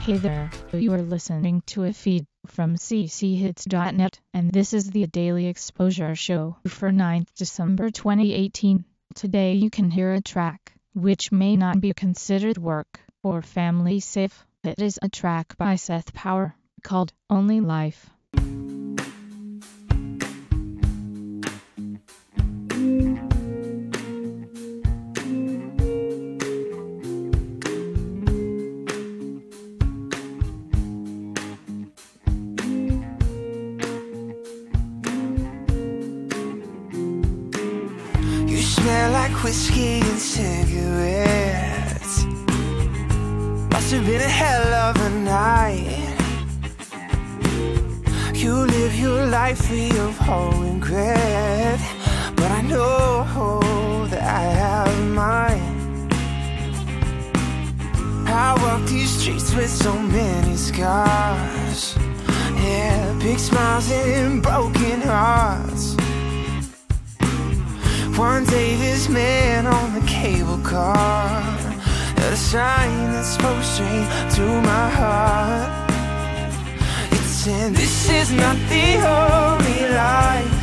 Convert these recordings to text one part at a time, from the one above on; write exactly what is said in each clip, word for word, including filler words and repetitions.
Hey there, you are listening to a feed from c c hits dot net, and this is the Daily Exposure Show for ninth December twenty eighteen. Today you can hear a track which may not be considered work or family safe. It is a track by Seth Power called Only Life. Smell like whiskey and cigarettes. Must have been a hell of a night. You live your life free of all regret, but I know that I have mine. I walk these streets with so many scars, yeah, big smiles and broken hearts. One day this man on the cable car had a sign that spoke straight to my heart. It said, this is not the only life.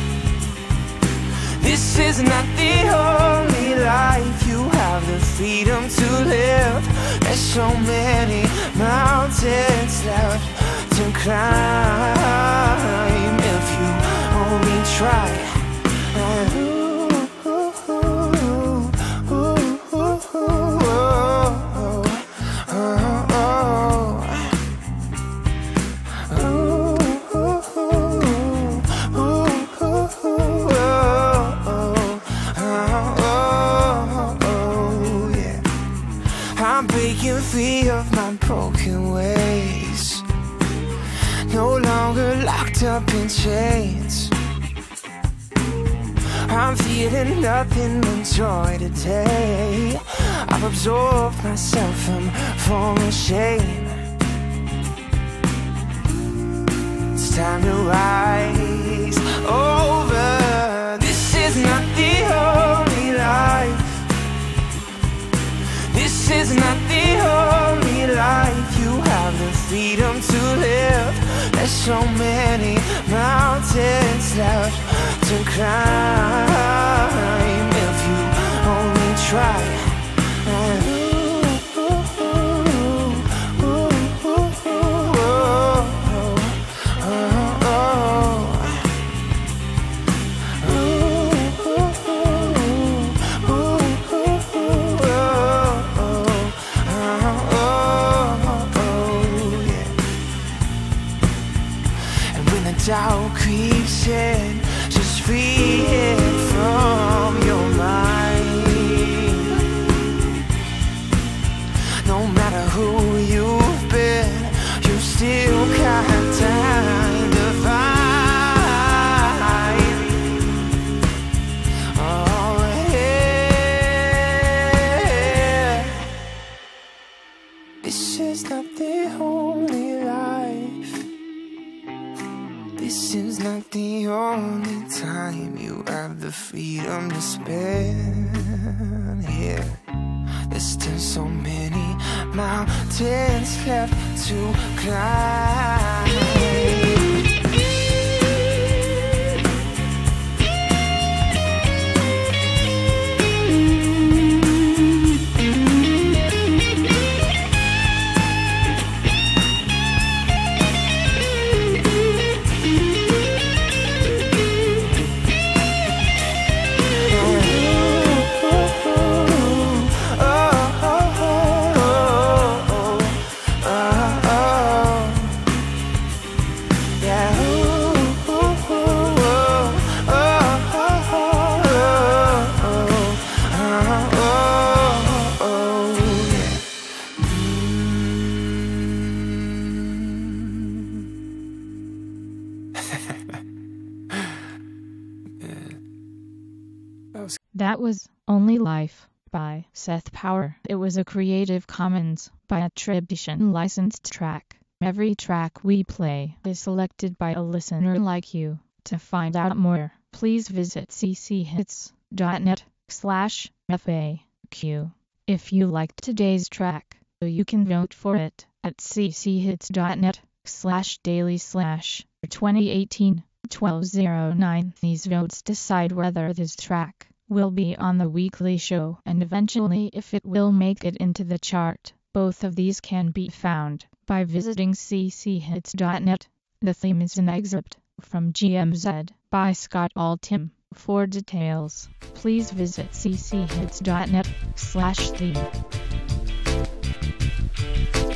This is not the only life. You have the freedom to live. There's so many mountains left to climb if you only try. And I'm breaking free of my broken ways, no longer locked up in chains. I'm feeling nothing but joy today. I've absorbed myself from former shame. It's time to rise over. This is not the only life. This is not the only life. You have the freedom to live. There's so many mountains left to climb if you only try. And doubt creeps in, just free it from your mind. No matter who you've been, you still got time to find. Oh yeah, this is not the only life. This is not the only time you have the freedom to spend here. There's still so many mountains left to climb. That was Only Life by Seth Power. It was a Creative Commons by attribution licensed track. Every track we play is selected by a listener like you. To find out more, please visit c c hits dot net slash F A Q. If you liked today's track, you can vote for it at cchits.net slash daily slash twenty eighteen twelve oh nine. These votes decide whether this track will be on the weekly show and eventually if it will make it into the chart. Both of these can be found by visiting c c hits dot net. The theme is an excerpt from G M Z by Scott Altham. For details, please visit c c hits dot net slash theme.